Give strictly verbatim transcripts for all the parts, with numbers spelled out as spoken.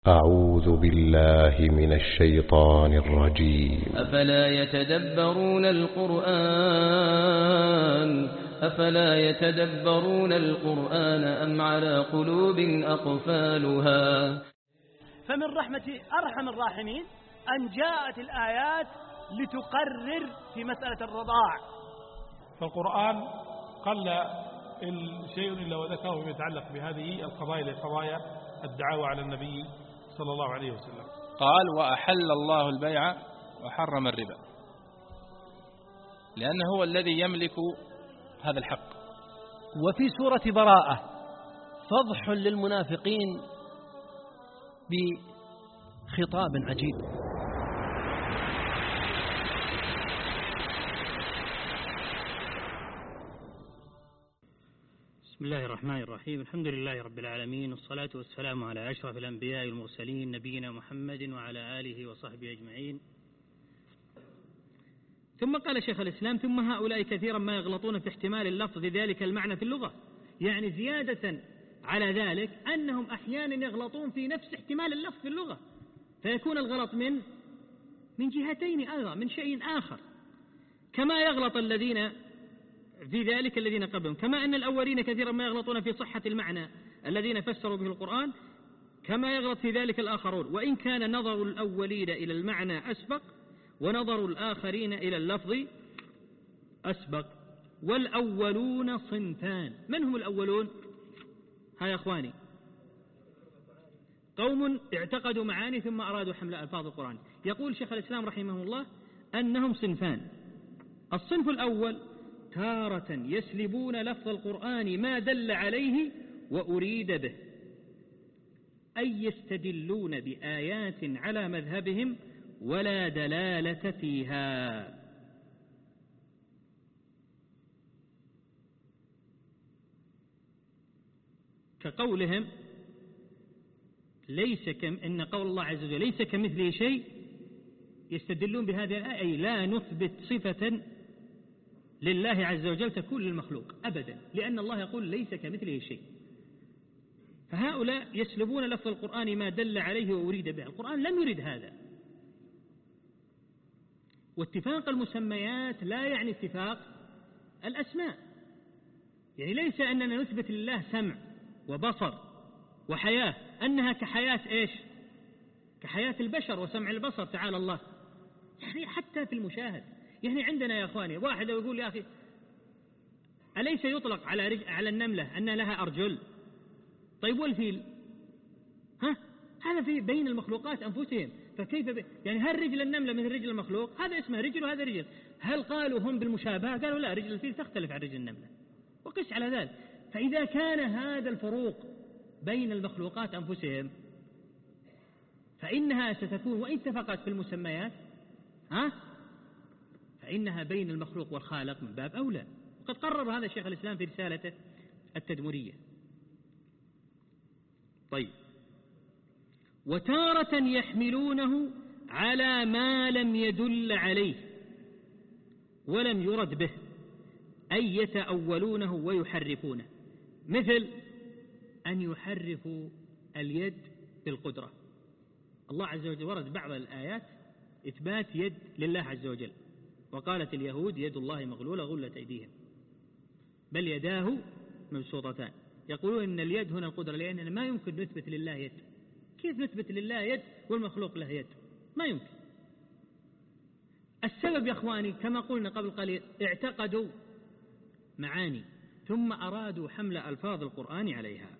أعوذ بالله من الشيطان الرجيم. أفلا يتدبرون القرآن أفلا يتدبرون القرآن أم على قلوب أقفالها. فمن رحمة أرحم الراحمين أن جاءت الآيات لتقرر في مسألة الرضاع. فالقرآن قل الشيء إلا وذكره فيما يتعلق بهذه القضايا القضايا الدعاوى على النبي صلى الله عليه وسلم. قال وأحل الله البيع وحرم الربا، لأنه هو الذي يملك هذا الحق. وفي سورة براءة فضح للمنافقين بخطاب عجيب. بسم الله الرحمن الرحيم. الحمد لله رب العالمين، والصلاة والسلام على أشرف الأنبياء والمرسلين نبينا محمد وعلى آله وصحبه أجمعين. ثم قال شيخ الإسلام: ثم هؤلاء كثيرا ما يغلطون في احتمال اللفظ ذلك المعنى في اللغة، يعني زيادة على ذلك أنهم أحيانا يغلطون في نفس احتمال اللفظ في اللغة، فيكون الغلط من من جهتين أيضا، من شيء آخر، كما يغلط الذين في ذلك الذين قبلهم، كما أن الأولين كثيرا ما يغلطون في صحة المعنى الذين فسروا به القرآن، كما يغلط في ذلك الآخرون، وإن كان نظر الأولين إلى المعنى أسبق ونظر الآخرين إلى اللفظ أسبق. والأولون صنفان. من هم الأولون؟ ها يا أخواني، قوم اعتقدوا معاني ثم أرادوا حمل ألفاظ القرآن. يقول شيخ الإسلام رحمه الله أنهم صنفان. الصنف الأول: تارة يسلبون لفظ القرآن ما دل عليه وأريد به، أي يستدلون بآيات على مذهبهم ولا دلالة فيها، كقولهم ليس كم إن قول الله عز وجل ليس كمثله شيء، يستدلون بهذه الآية أي لا نثبت صفة لله عز وجل تكون للمخلوق أبدا، لأن الله يقول ليس كمثله شيء. فهؤلاء يسلبون لفظ القرآن ما دل عليه وأريد به. القرآن لم يرد هذا. واتفاق المسميات لا يعني اتفاق الأسماء، يعني ليس أننا نثبت لله سمع وبصر وحياة أنها كحياة إيش؟ كحياة البشر وسمع البصر تعالى الله، يعني حتى في المشاهد. يعني عندنا يا أخواني واحد يقول يا أخي أليس يطلق على رج... على النملة أن لها أرجل؟ طيب والفيل؟ ها؟ هذا في بين المخلوقات أنفسهم، فكيف ب... يعني هل رجل النملة مثل رجل المخلوق؟ هذا اسمه رجل وهذا رجل. هل قالوا هم بالمشابهة؟ قالوا لا، رجل الفيل تختلف عن رجل النملة، وقس على ذلك. فإذا كان هذا الفروق بين المخلوقات أنفسهم فإنها ستكون وإن اتفقت في المسميات ها فإنها بين المخلوق والخالق من باب أولى. وقد قرر هذا الشيخ الإسلام في رسالته التدمرية. طيب، وتارة يحملونه على ما لم يدل عليه ولم يرد به، أي يتأولونه ويحرفونه، مثل أن يحرفوا اليد بالقدرة. الله عز وجل ورد بعض الآيات إثبات يد لله عز وجل، وقالت اليهود يد الله مغلولة غلت أيديهم بل يداه مبسوطتان. يقولون إن اليد هنا القدرة، لأننا ما يمكن نثبت لله يد. كيف نثبت لله يد والمخلوق له يد؟ ما يمكن. السبب يا أخواني كما قلنا قبل قليل، اعتقدوا معاني ثم أرادوا حمل ألفاظ القرآن عليها.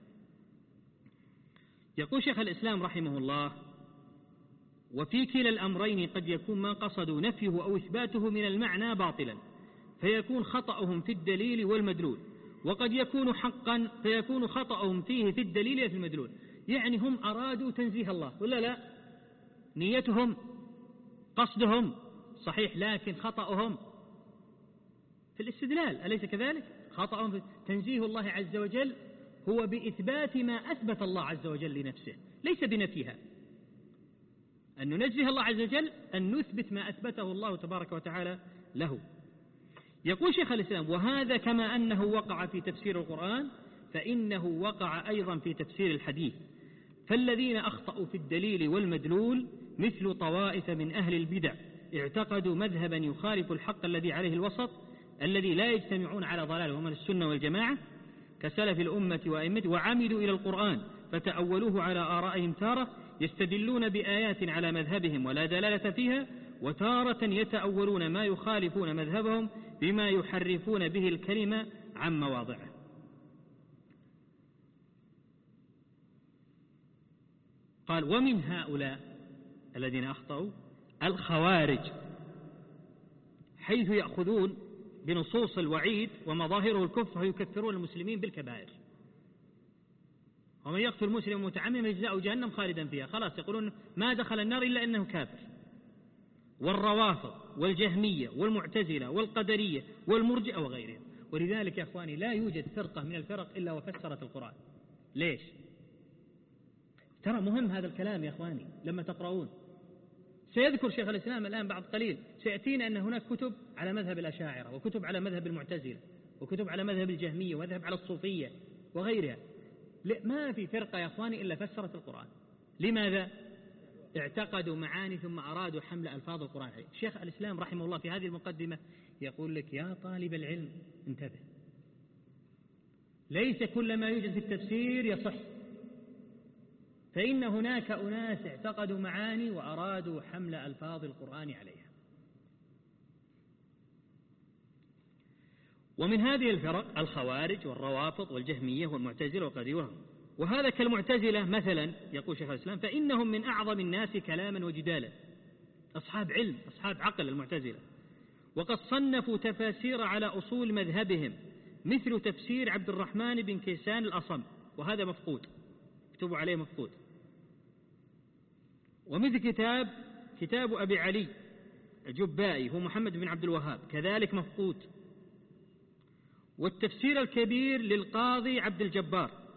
يقول شيخ الإسلام رحمه الله: وفي كلا الأمرين قد يكون ما قصدوا نفيه أو إثباته من المعنى باطلا فيكون خطأهم في الدليل والمدلول، وقد يكون حقا فيكون خطأهم فيه في الدليل في المدلول. يعني هم أرادوا تنزيه الله ولا لا؟ نيتهم قصدهم صحيح، لكن خطأهم في الاستدلال، أليس كذلك؟ خطأهم في تنزيه الله عز وجل هو بإثبات ما أثبت الله عز وجل لنفسه، ليس بنفيها. أن ننزه الله عز وجل أن نثبت ما أثبته الله تبارك وتعالى له. يقول شيخ الإسلام: وهذا كما أنه وقع في تفسير القرآن فإنه وقع أيضا في تفسير الحديث، فالذين أخطأوا في الدليل والمدلول مثل طوائف من أهل البدع اعتقدوا مذهبا يخالف الحق الذي عليه الوسط الذي لا يجتمعون على ضلال ومن السنة والجماعة كسلف الأمة وأئمته، وعمدوا إلى القرآن فتأولوه على آرائهم تارة يستدلون بآيات على مذهبهم ولا دلالة فيها، وتارة يتأولون ما يخالفون مذهبهم بما يحرفون به الكلمة عن مواضعه. قال ومن هؤلاء الذين أخطأوا الخوارج، حيث يأخذون بنصوص الوعيد ومظاهره الكفر ويكفرون المسلمين بالكبائر. ومن يقتل مسلم متعمدا يجزاؤه جهنم خالدا فيها، خلاص يقولون ما دخل النار إلا أنه كافر. والروافض والجهمية والمعتزلة والقدرية والمرجئة وغيرهم. ولذلك يا أخواني لا يوجد فرقة من الفرق إلا وفسرت القرآن. ليش؟ ترى مهم هذا الكلام يا أخواني لما تقرؤون. سيذكر شيخ الإسلام الآن بعد قليل سيأتينا أن هناك كتب على مذهب الأشاعرة وكتب على مذهب المعتزلة وكتب على مذهب الجهمية ومذهب على الصوفية وغيرها. ما في فرقة يا أخواني إلا فسرت القرآن. لماذا؟ اعتقدوا معاني ثم أرادوا حمل ألفاظ القرآن عليه. شيخ الإسلام رحمه الله في هذه المقدمة يقول لك يا طالب العلم انتبه، ليس كل ما يوجد في التفسير يصح، فإن هناك أناس اعتقدوا معاني وأرادوا حمل ألفاظ القرآن عليها. ومن هذه الفرق الخوارج والروافض والجهمية والمعتزلة والقدرية. وهذا كالمعتزلة مثلا يقول شيخ الإسلام فإنهم من أعظم الناس كلاما وجدالا، أصحاب علم أصحاب عقل المعتزلة، وقد صنفوا تفاسير على أصول مذهبهم مثل تفسير عبد الرحمن بن كيسان الأصم، وهذا مفقود اكتبوا عليه مفقود. ومثل كتاب كتاب أبي علي الجبائي هو محمد بن عبد الوهاب كذلك مفقود. والتفسير الكبير للقاضي عبد الجبار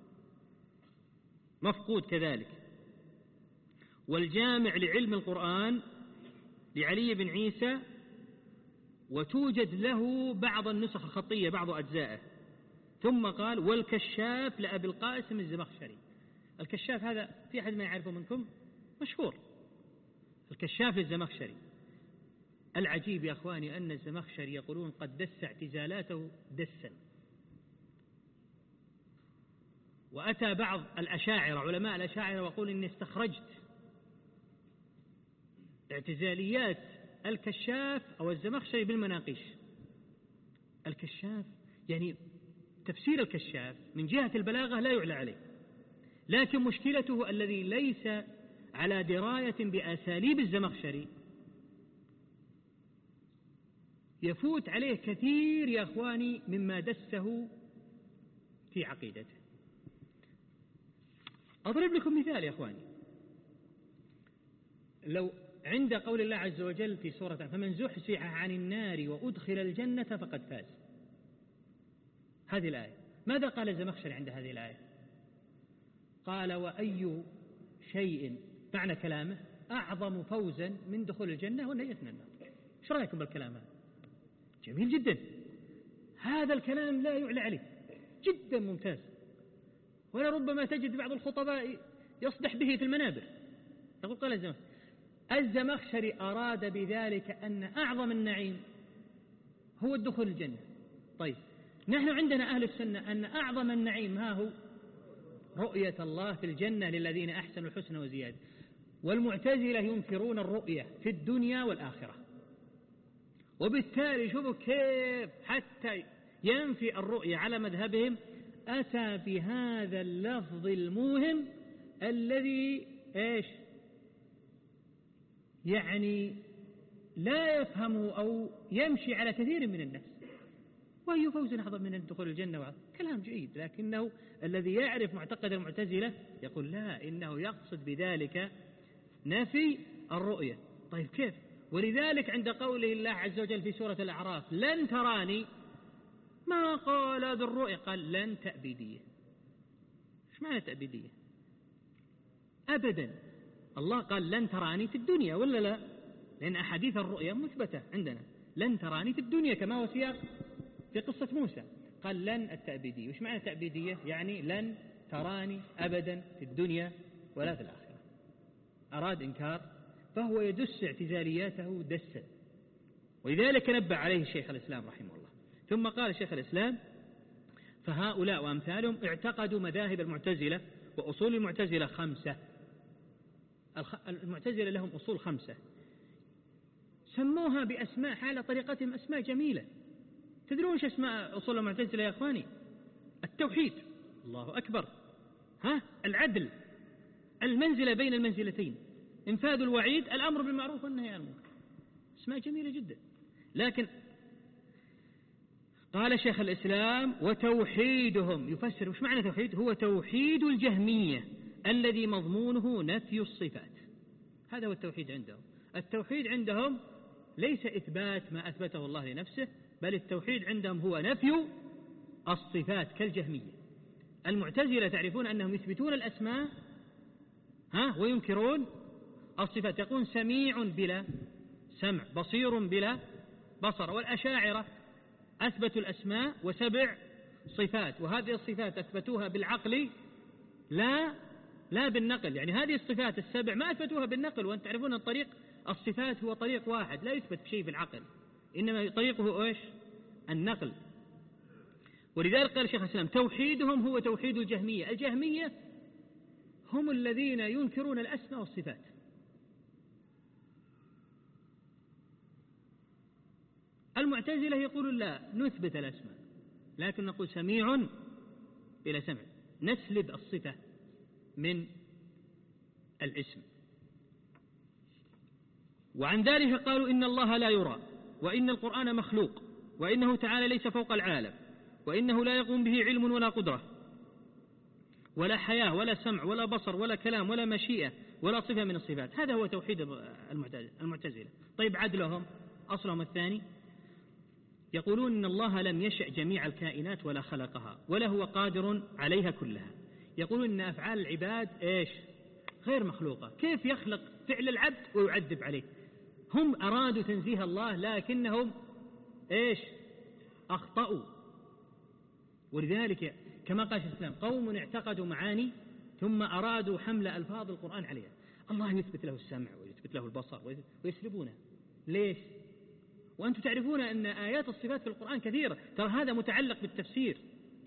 مفقود كذلك. والجامع لعلم القرآن لعلي بن عيسى وتوجد له بعض النسخ الخطية بعض أجزائه. ثم قال والكشاف لأبي القاسم الزمخشري. الكشاف هذا في أحد ما يعرفه منكم؟ مشهور الكشاف للزمخشري. العجيب يا أخواني أن الزمخشري يقولون قد دس اعتزالاته دسا. وأتى بعض الأشاعرة علماء الأشاعرة وقول إني استخرجت اعتزاليات الكشاف أو الزمخشري بالمناقيش. الكشاف يعني تفسير الكشاف من جهة البلاغة لا يعلى عليه، لكن مشكلته الذي ليس على دراية بأساليب الزمخشري يفوت عليه كثير يا أخواني مما دسه في عقيدته. أضرب لكم مثال يا أخواني، لو عند قول الله عز وجل في سورة فمن زحزح عن النار وأدخل الجنة فقد فاز، هذه الآية ماذا قال الزمخشري عند هذه الآية؟ قال وأي شيء معنى كلامه أعظم فوزا من دخول الجنة والنجاة من النار. ايش رأيكم بالكلام هذا؟ جميل جدا، هذا الكلام لا يعلى عليه، جدا ممتاز. ولربما تجد بعض الخطباء يصدح به في المنابر. يقول قال الزمخشري الزمخشري أراد بذلك أن أعظم النعيم هو الدخول الجنة. طيب نحن عندنا أهل السنة أن أعظم النعيم ها هو رؤية الله في الجنة للذين أحسنوا الحسنى وزيادة. والمعتزلة ينكرون الرؤية في الدنيا والآخرة. وبالتالي شوفوا كيف حتى ينفي الرؤية على مذهبهم أتى بهذا اللفظ الموهم الذي إيش يعني لا يفهمه أو يمشي على كثير من الناس. وأي فوز أعظم من الدخول الجنة وعظم. كلام جيد، لكنه الذي يعرف معتقد المعتزلة يقول لا، إنه يقصد بذلك نفي الرؤية. طيب كيف؟ ولذلك عند قوله الله عز وجل في سورة الأعراف لن تراني ما قال هذه الرؤية، قال لن تأبيدية. ايش معنى تأبيدية؟ أبدا. الله قال لن تراني في الدنيا ولا لا؟ لأن أحاديث الرؤية مثبتة عندنا، لن تراني في الدنيا كما هو سياق في قصة موسى. قال لن التأبيدية. وش معنى تأبيدية؟ يعني لن تراني أبدا في الدنيا ولا في الآخرة. أراد إنكار فهو يدس اعتزالياته دسا، ولذلك نبه عليه شيخ الإسلام رحمه الله. ثم قال شيخ الإسلام: فهؤلاء وأمثالهم اعتقدوا مذاهب المعتزلة، وأصول المعتزلة خمسة. المعتزلة لهم أصول خمسة سموها بأسماء حال طريقتهم أسماء جميلة. تدرون ايش أسماء أصول المعتزلة يا أخواني؟ التوحيد، الله أكبر، ها، العدل، المنزلة بين المنزلتين، انفاذ الوعيد، الأمر بالمعروف والنهي عن المنكر. اسماء جميلة جدا. لكن قال شيخ الإسلام: وتوحيدهم، يفسر وش معنى توحيد؟ هو توحيد الجهمية الذي مضمونه نفي الصفات. هذا هو التوحيد عندهم. التوحيد عندهم ليس إثبات ما أثبته الله لنفسه، بل التوحيد عندهم هو نفي الصفات كالجهمية. المعتزلة تعرفون أنهم يثبتون الأسماء ها وينكرون الصفات، يقول سميع بلا سمع، بصير بلا بصر. والأشاعرة أثبتوا الأسماء وسبع صفات، وهذه الصفات أثبتوها بالعقل لا لا بالنقل. يعني هذه الصفات السبع ما أثبتوها بالنقل، وأنتم تعرفون أن طريق الصفات هو طريق واحد، لا يثبت شيء بالعقل، إنما طريقه إيش؟ النقل. ولذلك قال شيخ الإسلام: توحيدهم هو توحيد الجهمية. الجهمية هم الذين ينكرون الأسماء والصفات. المعتزلة يقولون لا نثبت الأسماء لكن نقول سميع بلا سمع، نسلب الصفة من الاسم. وعن ذلك قالوا إن الله لا يرى، وإن القرآن مخلوق، وإنه تعالى ليس فوق العالم، وإنه لا يقوم به علم ولا قدرة ولا حياة ولا سمع ولا بصر ولا كلام ولا مشيئة ولا صفة من الصفات. هذا هو توحيد المعتزلة. طيب عدلهم أصلهم الثاني، يقولون إن الله لم يشأ جميع الكائنات ولا خلقها ولا هو قادر عليها كلها. يقولون إن أفعال العباد إيش؟ غير مخلوقة. كيف يخلق فعل العبد ويعذب عليه؟ هم أرادوا تنزيه الله لكنهم إيش؟ أخطأوا. ولذلك كما قال الإسلام: قوم اعتقدوا معاني ثم أرادوا حمل ألفاظ القرآن عليها. الله يثبت له السمع ويثبت له البصر ويسلبونه. ليش؟ وأنتم تعرفون أن آيات الصفات في القرآن كثيرة، ترى هذا متعلق بالتفسير.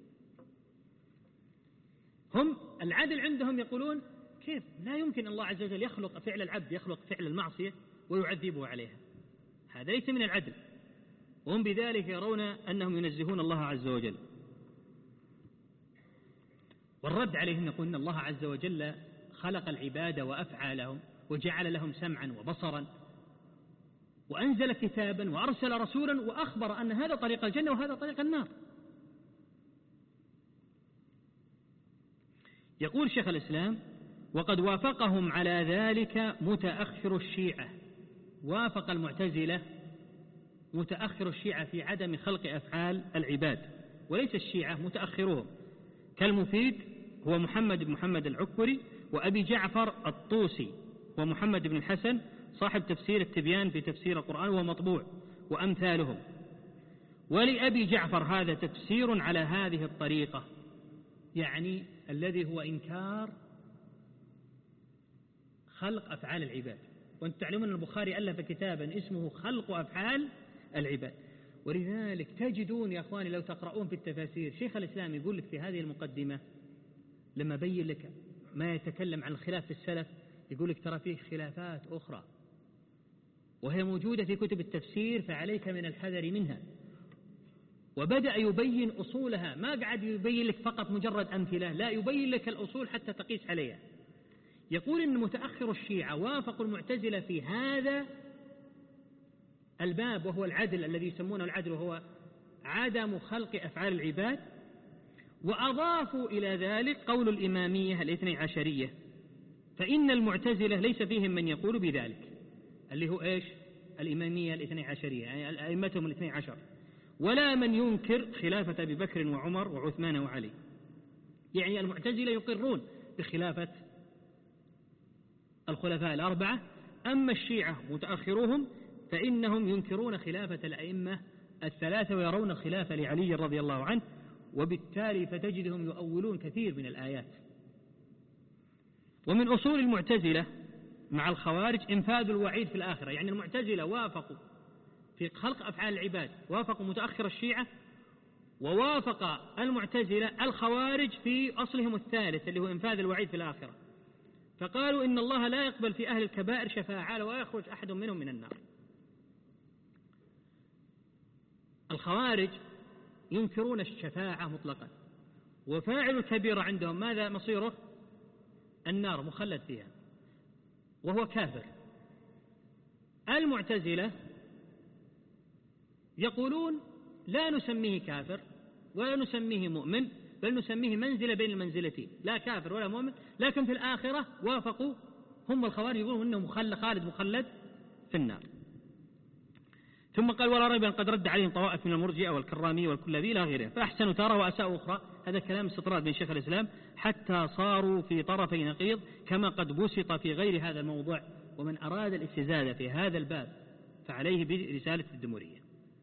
هم العدل عندهم يقولون كيف لا يمكن الله عز وجل يخلق فعل العبد، يخلق فعل المعصية ويعذبه عليها، هذا ليس من العدل. وهم بذلك يرون أنهم ينزهون الله عز وجل. والرد عليهم يقول إن الله عز وجل خلق العباد وأفعالهم وجعل لهم سمعا وبصرا وأنزل كتابا وأرسل رسولا وأخبر أن هذا طريق الجنة وهذا طريق النار. يقول شيخ الإسلام: وقد وافقهم على ذلك متأخر الشيعة. وافق المعتزلة متأخر الشيعة في عدم خلق أفعال العباد، وليس الشيعة متأخرهم، كالمفيد هو محمد بن محمد العكبري، وأبي جعفر الطوسي، ومحمد بن الحسن صاحب تفسير التبيان في تفسير القرآن ومطبوع، وأمثالهم. ولأبي جعفر هذا تفسير على هذه الطريقة، يعني الذي هو إنكار خلق أفعال العباد. وأنتم تعلمون أن البخاري ألف كتابا اسمه خلق أفعال العباد. ولذلك تجدون يا أخواني لو تقرؤون في التفاسير شيخ الإسلام يقول لك في هذه المقدمة لما بين لك ما يتكلم عن الخلاف في السلف، يقول لك ترى فيه خلافات أخرى وهي موجودة في كتب التفسير فعليك من الحذر منها. وبدأ يبين أصولها، ما قعد يبين لك فقط مجرد أمثلة، لا، يبين لك الأصول حتى تقيس عليها. يقول إن متأخر الشيعة وافقوا المعتزلة في هذا الباب، وهو العدل الذي يسمونه العدل، وهو عدم خلق أفعال العباد، وأضافوا إلى ذلك قول الإمامية الاثني عشرية، فإن المعتزلة ليس فيهم من يقول بذلك، اللي هو إيش؟ الإمامية الاثني عشرية، يعني أئمتهم الاثني عشر، ولا من ينكر خلافة أبي بكر وعمر وعثمان وعلي. يعني المعتزلة يقرون بخلافة الخلفاء الأربعة، أما الشيعة متأخروهم فإنهم ينكرون خلافة الأئمة الثلاثة ويرون الخلافة لعلي رضي الله عنه، وبالتالي فتجدهم يؤولون كثير من الآيات. ومن أصول المعتزلة مع الخوارج إنفاذ الوعيد في الآخرة. يعني المعتزلة وافقوا في خلق أفعال العباد، وافقوا متأخر الشيعة، ووافق المعتزلة الخوارج في أصلهم الثالث اللي هو إنفاذ الوعيد في الآخرة، فقالوا إن الله لا يقبل في أهل الكبائر شفاعة ولا يخرج أحد منهم من النار. الخوارج ينكرون الشفاعة مطلقا، وفاعل الكبيرة عندهم ماذا مصيره؟ النار، مخلد فيها وهو كافر. المعتزلة يقولون لا نسميه كافر ولا نسميه مؤمن، بل نسميه منزلة بين المنزلتين، لا كافر ولا مؤمن، لكن في الآخرة وافقوا هم الخوارج يقولون إنه مخلد خالد مخلد في النار. ثم قال ولا ريب أن قد رد عليهم طوائف من المرجئة والكرامية والكلابية إلى غيرها، فأحسنوا تارة وأساءوا أخرى. هذا كلام استطراد من شيخ الإسلام، حتى صاروا في طرفي نقيض كما قد بسط في غير هذا الموضوع. ومن أراد الاستزادة في هذا الباب فعليه برسالة الدمورية.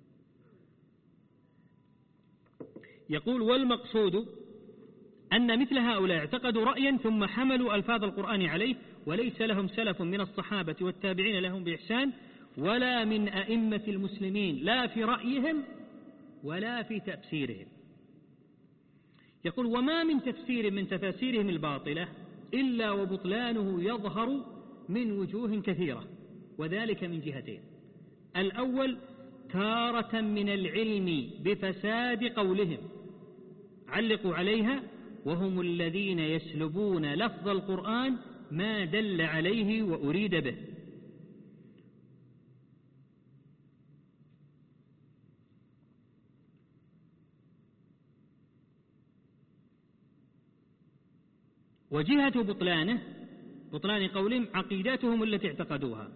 يقول والمقصود أن مثل هؤلاء اعتقدوا رأيا ثم حملوا ألفاظ القرآن عليه، وليس لهم سلف من الصحابة والتابعين لهم بإحسان ولا من أئمة المسلمين لا في رأيهم ولا في تفسيرهم. يقول وما من تفسير من تفاسيرهم الباطلة إلا وبطلانه يظهر من وجوه كثيرة، وذلك من جهتين. الأول تارة من العلم بفساد قولهم، علقوا عليها، وهم الذين يسلبون لفظ القرآن ما دل عليه وأريد به. وجهة بطلانه بطلان قولهم عقيدتهم التي اعتقدوها.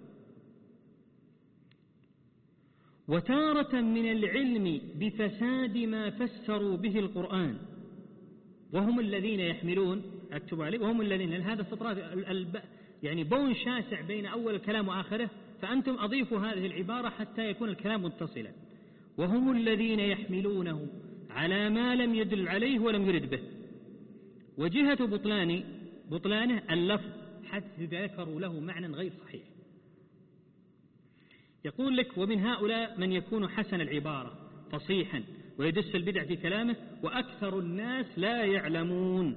وتارة من العلم بفساد ما فسروا به القرآن، وهم الذين يحملون اكتبوا عليه وهم الذين، لأن هذا استطراد يعني بون شاسع بين أول الكلام وآخره، فأنتم أضيفوا هذه العبارة حتى يكون الكلام متصلا. وهم الذين يحملونه على ما لم يدل عليه ولم يرد به. وجهة بطلان بطلانه اللفظ حتى ذكروا له معنى غير صحيح. يقول لك ومن هؤلاء من يكون حسن العبارة فصيحا ويدس البدع في كلامه، وأكثر الناس لا يعلمون،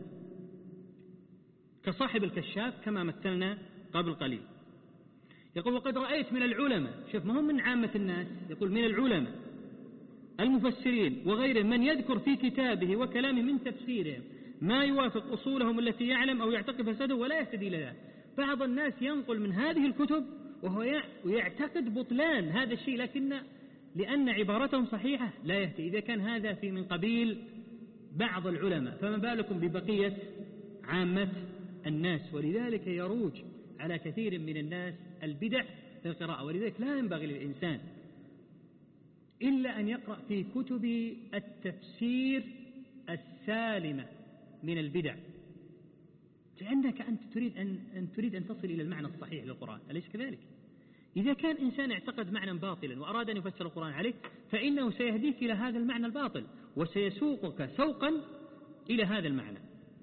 كصاحب الكشاف كما مثلنا قبل قليل. يقول وقد رأيت من العلماء، شوف ما هم من عامة الناس، يقول من العلماء المفسرين وغيرهم من يذكر في كتابه وكلامه من تفسيرهم ما يوافق أصولهم التي يعلم أو يعتقد فساده ولا يهتدي لها. بعض الناس ينقل من هذه الكتب وهو يعتقد بطلان هذا الشيء، لكن لأن عبارتهم صحيحة لا يهتدي. إذا كان هذا في من قبيل بعض العلماء فما بالكم ببقية عامة الناس. ولذلك يروج على كثير من الناس البدع في القراءة، ولذلك لا ينبغي للإنسان إلا أن يقرأ في كتب التفسير السالمة من البدع، لأنك أنت تريد أن, أن تريد أن تصل إلى المعنى الصحيح للقرآن، أليس كذلك؟ إذا كان إنسان اعتقد معنى باطلا وأراد أن يفسر القرآن عليه فإنه سيهديك إلى هذا المعنى الباطل وسيسوقك سوقا إلى هذا المعنى.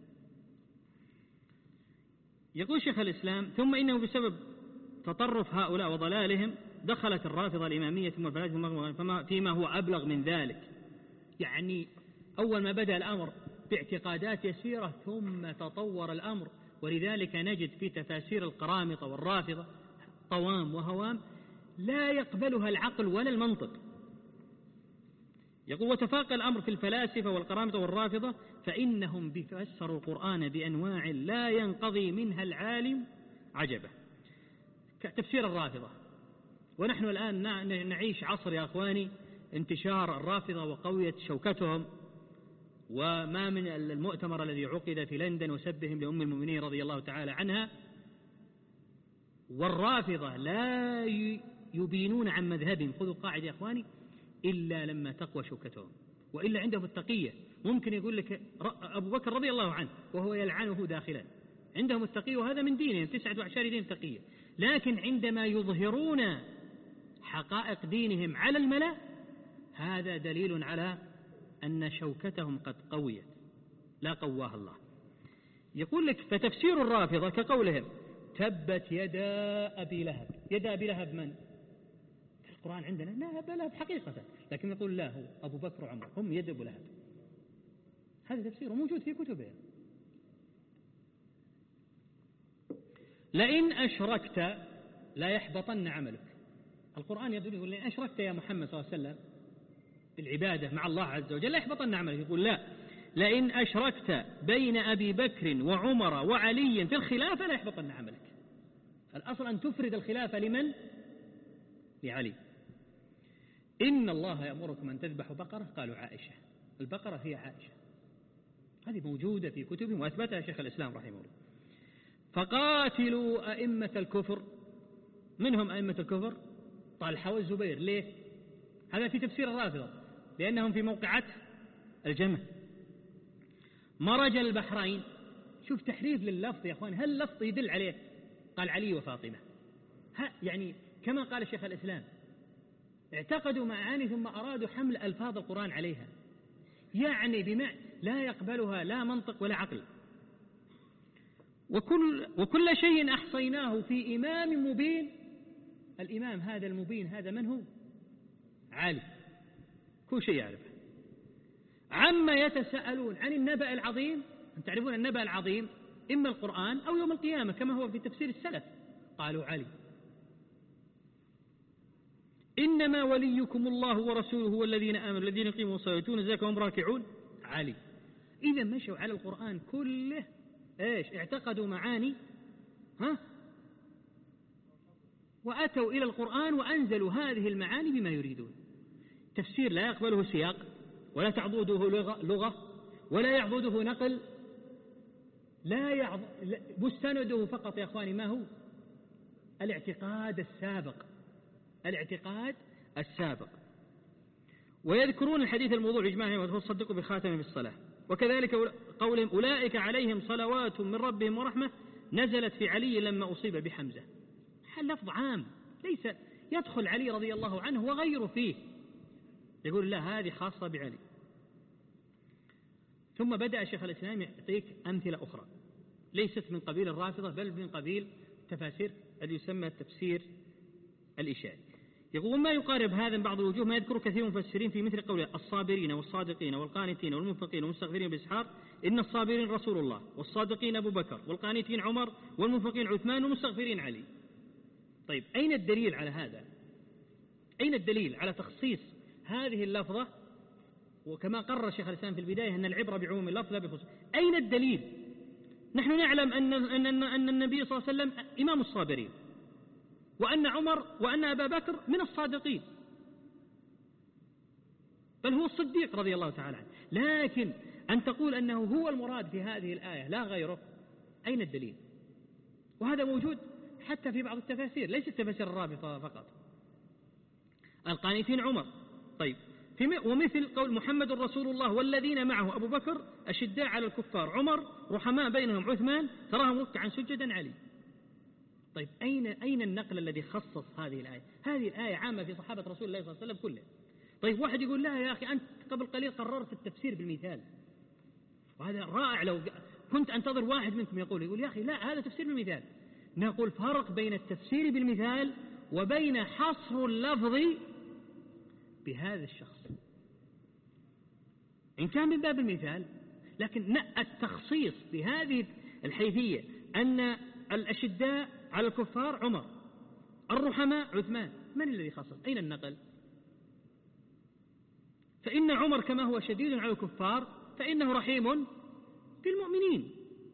يقول شيخ الإسلام ثم إنه بسبب تطرف هؤلاء وضلالهم دخلت الرافضة الإمامية ثم الفلاسفة فيما هو أبلغ من ذلك. يعني أول ما بدأ الأمر باعتقادات يسيرة ثم تطور الأمر، ولذلك نجد في تفاسير القرامطة والرافضة طوام وهوام لا يقبلها العقل ولا المنطق. يقول وتفاقى الأمر في الفلاسفة والقرامطة والرافضة فإنهم بفسروا القرآن بأنواع لا ينقضي منها العالم عجبه، كتفسير الرافضة. ونحن الآن نعيش عصر يا أخواني انتشار الرافضة وقوية شوكتهم، وما من المؤتمر الذي عقد في لندن وسبهم لأم المؤمنين رضي الله تعالى عنها، والرافضة لا يبينون عن مذهبهم، خذوا قاعدة يا أخواني، إلا لما تقوى شوكتهم، وإلا عندهم التقية. ممكن يقول لك أبو بكر رضي الله عنه وهو يلعنه داخلا، عندهم التقية وهذا من دينهم، تسعة وعشر دين تقية، لكن عندما يظهرون حقائق دينهم على الملأ هذا دليل على أن شوكتهم قد قويت لا قواها الله. يقول لك فتفسير الرافضة كقولهم تبت يدا أبي لهب. يدا أبي لهب من؟ في القرآن عندنا لا أبا لهب حقيقة، لكن يقول لا هو أبو بكر وعمر هم يد أبو لهب. هذا تفسيره موجود في كتبه. لئن أشركت لا يحبطن عملك. القرآن يقول يقول لئن أشركت يا محمد صلى الله عليه وسلم بالعبادة مع الله عز وجل لا يحبطن عملك. يقول لا، لئن أشركت بين أبي بكر وعمر وعلي في الخلافة لا يحبطن عملك. الأصل أن تفرد الخلافة لمن؟ لعلي. إن الله يأمركم أن تذبحوا بقرة. قالوا عائشة. البقرة هي عائشة. هذه موجودة في كتبهم وأثبتها شيخ الإسلام رحمه الله. فقاتلوا أئمة الكفر. منهم أئمة الكفر طلحة والزبير. ليه؟ هذا في تفسير الرافضة، لأنهم في موقعة الجمع. مرج البحرين. شوف تحريف لللفظ يا أخوان، هل اللفظ يدل عليه؟ قال علي وفاطمة. ها يعني كما قال شيخ الإسلام اعتقدوا معاني ثم أرادوا حمل ألفاظ القرآن عليها، يعني بما لا يقبلها لا منطق ولا عقل. وكل, وكل شيء أحصيناه في إمام مبين. الإمام هذا المبين هذا من هو؟ علي. كل شيء يعرفه. عما يتساءلون عن النبأ العظيم. أن تعرفون النبأ العظيم إما القرآن أو يوم القيامة كما هو في تفسير السلف. قالوا علي. إنما وليكم الله ورسوله والذين آمنوا الذين يقيمون الصلاة ويؤتون الزكاة وهم راكعون. علي. إذا مشوا على القرآن كله إيش؟ اعتقدوا معاني ها وأتوا إلى القرآن وأنزلوا هذه المعاني بما يريدون. تفسير لا يقبله سياق ولا تعضده لغة ولا يعضده نقل، لا يعض... مستنده فقط يا أخواني ما هو؟ الاعتقاد السابق. الاعتقاد السابق. ويذكرون الحديث الموضوع إجماعهم وتصدقوا بخاتم بالصلاة. وكذلك قولهم أولئك عليهم صلوات من ربهم ورحمة نزلت في علي لما أصيب بحمزة. لفظ عام ليس يدخل علي رضي الله عنه وغيره فيه. يقول لا هذه خاصة بعلي. ثم بدأ شيخ الإسلام يعطيك أمثلة أخرى ليست من قبيل الرافضة بل من قبيل تفاسير الذي يسمى التفسير الإشاري. يقول ما يقارب هذا من بعض الوجوه ما يذكر كثير من المفسرين في مثل قوله الصابرين والصادقين والقانتين والمنفقين والمستغفرين بالإسحار. إن الصابرين رسول الله والصادقين أبو بكر والقانتين عمر والمنفقين عثمان والمستغفرين علي. طيب أين الدليل على هذا؟ أين الدليل على تخصيص هذه اللفظة؟ وكما قرر شيخ الإسلام في البداية أن العبرة بعموم اللفظ لا بخصوص. أين الدليل؟ نحن نعلم أن أن أن النبي صلى الله عليه وسلم إمام الصابرين، وأن عمر وأن أبا بكر من الصادقين، بل هو الصديق رضي الله تعالى عنه. لكن أن تقول أنه هو المراد في هذه الآية لا غيره، أين الدليل؟ وهذا موجود حتى في بعض التفاسير، ليس التفاسير الرابطة فقط. القانتين عمر. طيب في ومثل قول محمد رسول الله والذين معه أبو بكر أشداء على الكفار عمر رحماء بينهم عثمان تراهم ركعا سجدا علي. طيب أين أين النقل الذي خصص هذه الآية؟ هذه الآية عامة في صحابة رسول الله صلى الله عليه وسلم كله. طيب واحد يقول لا يا أخي أنت قبل قليل قررت التفسير بالمثال، وهذا رائع. لو كنت أنتظر واحد منكم يقول يقول يا أخي لا هذا تفسير بالمثال. نقول فرق بين التفسير بالمثال وبين حصر اللفظ بهذا الشخص. إن كان من باب المثال، لكن التخصيص بهذه الحيثية أن الأشداء على الكفار عمر الرحماء عثمان، من الذي خصص؟ أين النقل؟ فإن عمر كما هو شديد على الكفار فإنه رحيم بالمؤمنين.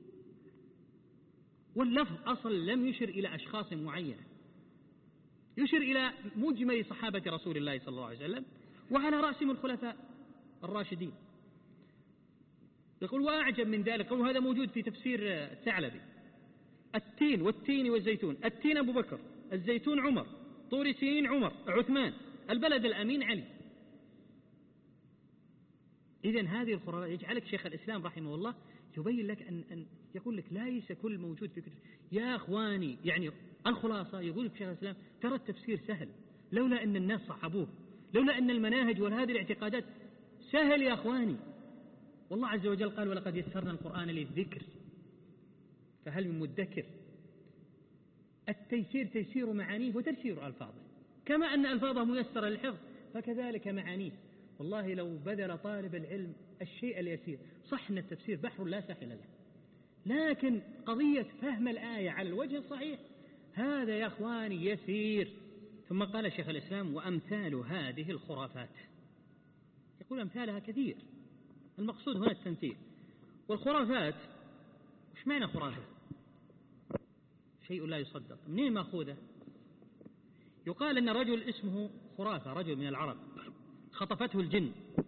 واللفظ أصل لم يشر إلى أشخاص معينة، يشر إلى مجمل صحابة رسول الله صلى الله عليه وسلم وعلى رأسهم الخلفاء الراشدين. يقول وأعجب من ذلك قول هذا موجود في تفسير الثعلبي. التين والتين والزيتون، التين أبو بكر، الزيتون عمر، طور سينين عمر عثمان، البلد الأمين علي. إذن هذه الخرافات يجعلك شيخ الإسلام رحمه الله يبين لك أن, أن يقول لك ليس كل موجود في كتب. يا أخواني يعني الخلاصة يقول لك شيخ الإسلام ترى التفسير سهل لولا أن الناس صحبوه، لولا أن المناهج وهذه الاعتقادات سهل يا أخواني. والله عز وجل قال ولقد يسرنا القرآن للذكر فهل من مدكر؟ التيسير تيسير معانيه وتيسير ألفاظه، كما أن ألفاظه ميسرة للحفظ فكذلك معانيه. والله لو بذل طالب العلم الشيء اليسير، صح أن التفسير بحر لا ساحل له، لكن قضية فهم الآية على الوجه الصحيح هذا يا أخواني يسير. ثم قال شيخ الإسلام: وأمثال هذه الخرافات. يقول أمثالها كثير، المقصود هنا التمثيل. والخرافات وش معنى خرافة؟ شيء لا يصدق، منين مأخوذة؟ يقال أن رجل اسمه خرافة، رجل من العرب خطفته الجن،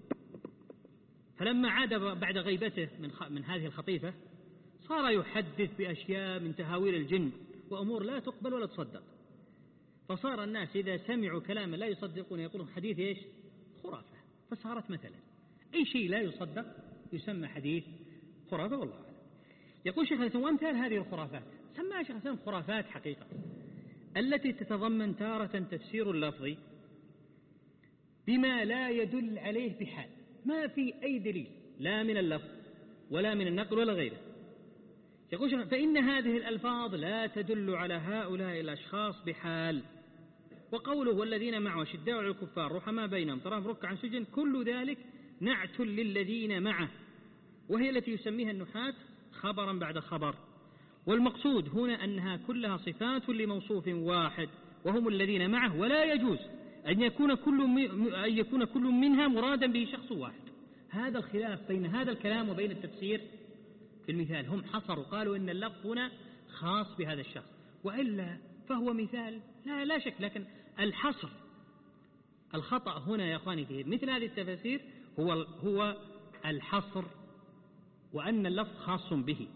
فلما عاد بعد غيبته من, من هذه الخطيفة صار يحدث بأشياء من تهاويل الجن وأمور لا تقبل ولا تصدق، فصار الناس إذا سمعوا كلاما لا يصدقون يقولون حديث إيش؟ خرافة. فصارت مثلا أي شيء لا يصدق يسمى حديث خرافة، والله أعلم. يقول شيخ الإسلام: وأمثال هذه الخرافات، سماها شيخ الإسلام خرافات حقيقة، التي تتضمن تارة تفسير اللفظي بما لا يدل عليه بحال، ما في أي دليل لا من اللفظ ولا من النقل ولا غيره. يقول شيخ: فإن هذه الألفاظ لا تدل على هؤلاء الأشخاص بحال. وقوله: والذين معه أشداء على الكفار رحماء بينهم تراهم ركعا سجدا، كل ذلك نعت للذين معه، وهي التي يسميها النحاة خبرا بعد خبر. والمقصود هنا أنها كلها صفات لموصوف واحد وهم الذين معه، ولا يجوز أن يكون كل أن يكون كل منها مرادا به شخص واحد. هذا الخلاف بين هذا الكلام وبين التفسير في المثال، هم حصروا قالوا إن اللفظ هنا خاص بهذا الشخص، وإلا فهو مثال لا لا شك. لكن الحصر الخطأ هنا يا أخواني في مثل هذه التفاسير هو هو الحصر، وأن اللفظ خاص به،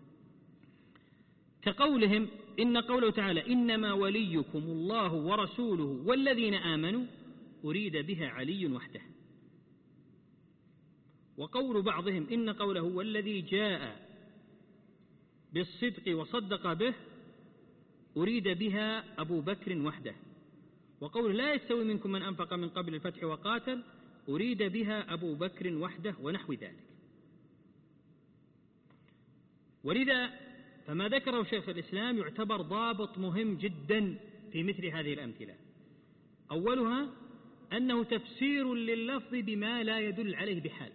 كقولهم: إن قوله تعالى: إنما وليكم الله ورسوله والذين آمنوا، أريد بها علي وحده. وقول بعضهم: إن قوله والذي جاء بالصدق وصدق به، أريد بها أبو بكر وحده. وقول: لا يستوي منكم من أنفق من قبل الفتح وقاتل، أريد بها أبو بكر وحده، ونحو ذلك. ولذا فما ذكره شيخ الإسلام يعتبر ضابط مهم جدا في مثل هذه الأمثلة. أولها أنه تفسير لللفظ بما لا يدل عليه بحال.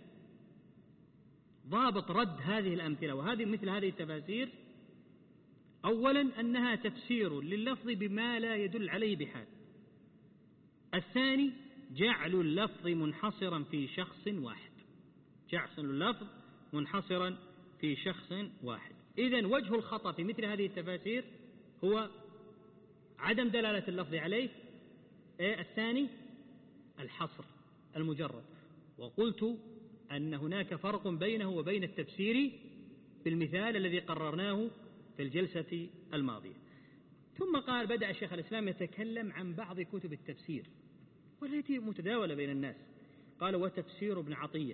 ضابط رد هذه الأمثلة وهذه مثل هذه التفاسير أولا أنها تفسير لللفظ بما لا يدل عليه بحال. الثاني جعل اللفظ منحصرا في شخص واحد، جعل اللفظ منحصرا في شخص واحد. إذن وجه الخطأ في مثل هذه التفاسير هو عدم دلالة اللفظ عليه. إيه الثاني؟ الحصر المجرد. وقلت أن هناك فرق بينه وبين التفسير بالمثال الذي قررناه في الجلسة الماضية. ثم قال: بدأ شيخ الإسلام يتكلم عن بعض كتب التفسير والتي متداولة بين الناس. قال: وتفسير ابن عطية.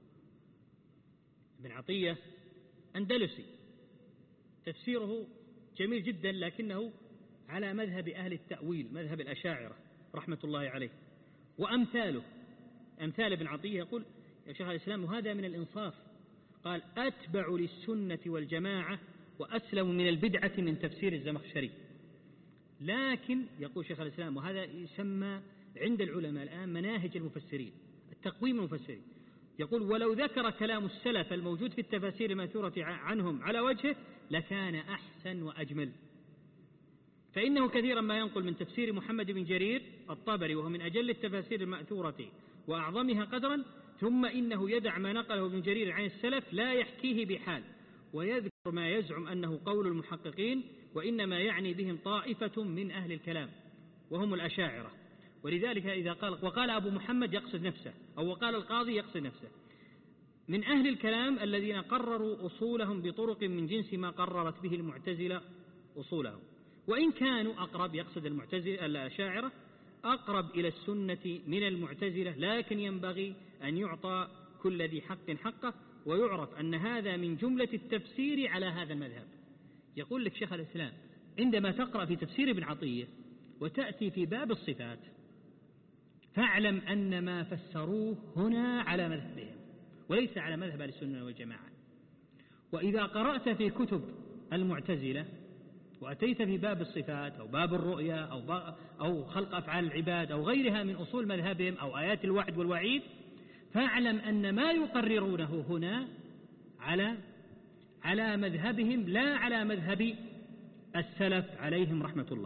ابن عطية أندلسي، تفسيره جميل جدا، لكنه على مذهب أهل التأويل، مذهب الأشاعرة رحمة الله عليه. وأمثاله أمثال ابن عطية يقول يا شيخ الإسلام: وهذا من الإنصاف. قال: أتبع للسنة والجماعة وأسلم من البدعة من تفسير الزمخشري. لكن يقول شيخ الإسلام، وهذا يسمى عند العلماء الآن مناهج المفسرين، التقويم المفسرين، يقول: ولو ذكر كلام السلف الموجود في التفاسير المأثورة عنهم على وجهه لكان أحسن وأجمل، فإنه كثيرا ما ينقل من تفسير محمد بن جرير الطبري وهو من أجل التفاسير المأثورة وأعظمها قدرا، ثم إنه يدع ما نقله ابن جرير عن السلف لا يحكيه بحال، ويذكر ما يزعم أنه قول المحققين، وإنما يعني بهم طائفة من أهل الكلام وهم الأشاعرة. ولذلك إذا قال وقال أبو محمد يقصد نفسه، أو وقال القاضي يقصد نفسه، من أهل الكلام الذين قرروا أصولهم بطرق من جنس ما قررت به المعتزلة أصولهم، وإن كانوا أقرب، يقصد المعتزلة الأشاعرة أقرب إلى السنة من المعتزلة، لكن ينبغي أن يعطى كل ذي حق حقه، ويعرف أن هذا من جملة التفسير على هذا المذهب. يقول لك شيخ الإسلام: عندما تقرأ في تفسير ابن عطية وتأتي في باب الصفات فاعلم أن ما فسروه هنا على مذهبهم وليس على مذهب السنة والجماعة. وإذا قرأت في كتب المعتزلة وأتيت في باب الصفات أو باب الرؤيا أو, أو خلق أفعال العباد أو غيرها من أصول مذهبهم أو آيات الوعد والوعيد، فاعلم أن ما يقررونه هنا على على مذهبهم لا على مذهب السلف عليهم رحمة الله.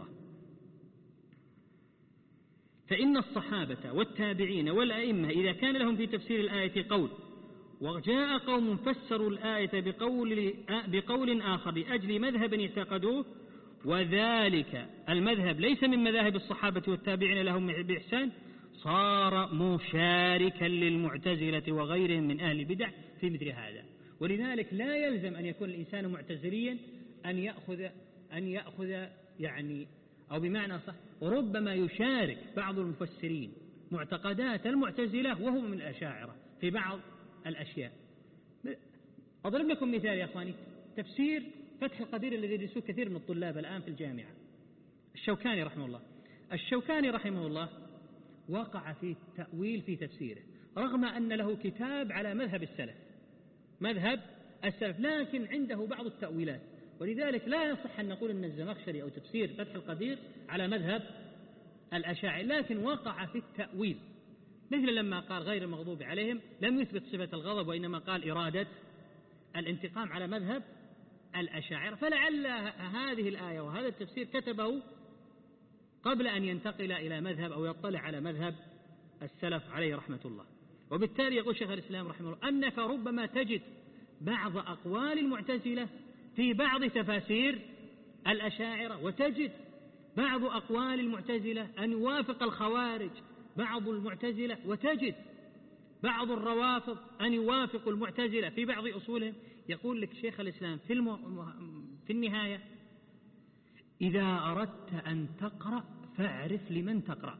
فإن الصحابة والتابعين والأئمة إذا كان لهم في تفسير الآية قول وجاء قوم فسروا الآية بقول, بقول آخر لأجل مذهب اعتقدوه وذلك المذهب ليس من مذاهب الصحابة والتابعين لهم بإحسان، صار مشاركا للمعتزلة وغيرهم من أهل البدع في مثل هذا. ولذلك لا يلزم أن يكون الإنسان معتزليا أن يأخذ أن يأخذ يعني أو بمعنى صح، وربما يشارك بعض المفسرين معتقدات المعتزلة وهم من الأشاعرة في بعض الأشياء. أضرب لكم مثال يا أخواني، تفسير فتح القدير الذي يدرسوه كثير من الطلاب الآن في الجامعة، الشوكاني رحمه الله. الشوكاني رحمه الله وقع في التأويل في تفسيره رغم أن له كتاب على مذهب السلف مذهب السلف لكن عنده بعض التأويلات، ولذلك لا يصح أن نقول أن الزمخشري أو تفسير فتح القدير على مذهب الأشاعرة، لكن وقع في التأويل، مثل لما قال غير المغضوب عليهم لم يثبت صفة الغضب وإنما قال إرادة الانتقام على مذهب الأشاعرة. فلعل هذه الآية وهذا التفسير كتبه قبل أن ينتقل إلى مذهب أو يطلع على مذهب السلف عليه رحمة الله. وبالتالي يقول شيخ الإسلام رحمه الله أنك ربما تجد بعض أقوال المعتزلة في بعض تفاسير الأشاعرة، وتجد بعض أقوال المعتزلة أن يوافق الخوارج بعض المعتزلة، وتجد بعض الروافض أن يوافق المعتزلة في بعض أصولهم. يقول لك شيخ الإسلام في, الم... في النهاية إذا أردت أن تقرأ فاعرف لمن تقرأ،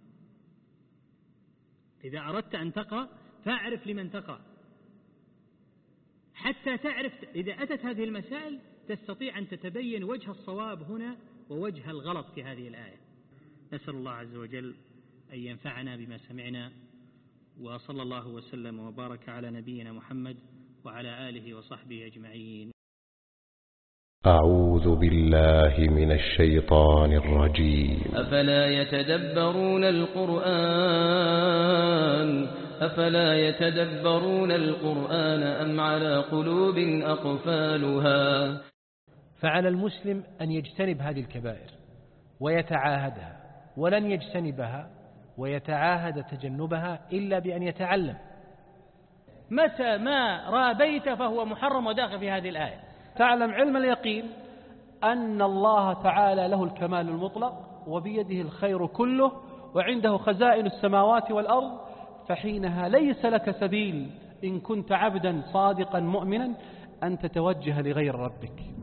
إذا أردت أن تقرأ فاعرف لمن تقرأ حتى تعرف إذا أتت هذه المسائل تستطيع أن تتبين وجه الصواب هنا ووجه الغلط في هذه الآية. نسأل الله عز وجل أن ينفعنا بما سمعنا، وصلى الله وسلم وبارك على نبينا محمد وعلى آله وصحبه أجمعين. أعوذ بالله من الشيطان الرجيم. أفلا يتدبرون القرآن أفلا يتدبرون القرآن أم على قلوب أقفالها. فعلى المسلم أن يجتنب هذه الكبائر ويتعاهدها، ولن يجتنبها ويتعاهد تجنبها إلا بأن يتعلم. متى ما رابيت فهو محرم وداخل في هذه الآية. تعلم علم اليقين أن الله تعالى له الكمال المطلق وبيده الخير كله وعنده خزائن السماوات والأرض، فحينها ليس لك سبيل إن كنت عبدا صادقا مؤمنا أن تتوجه لغير ربك.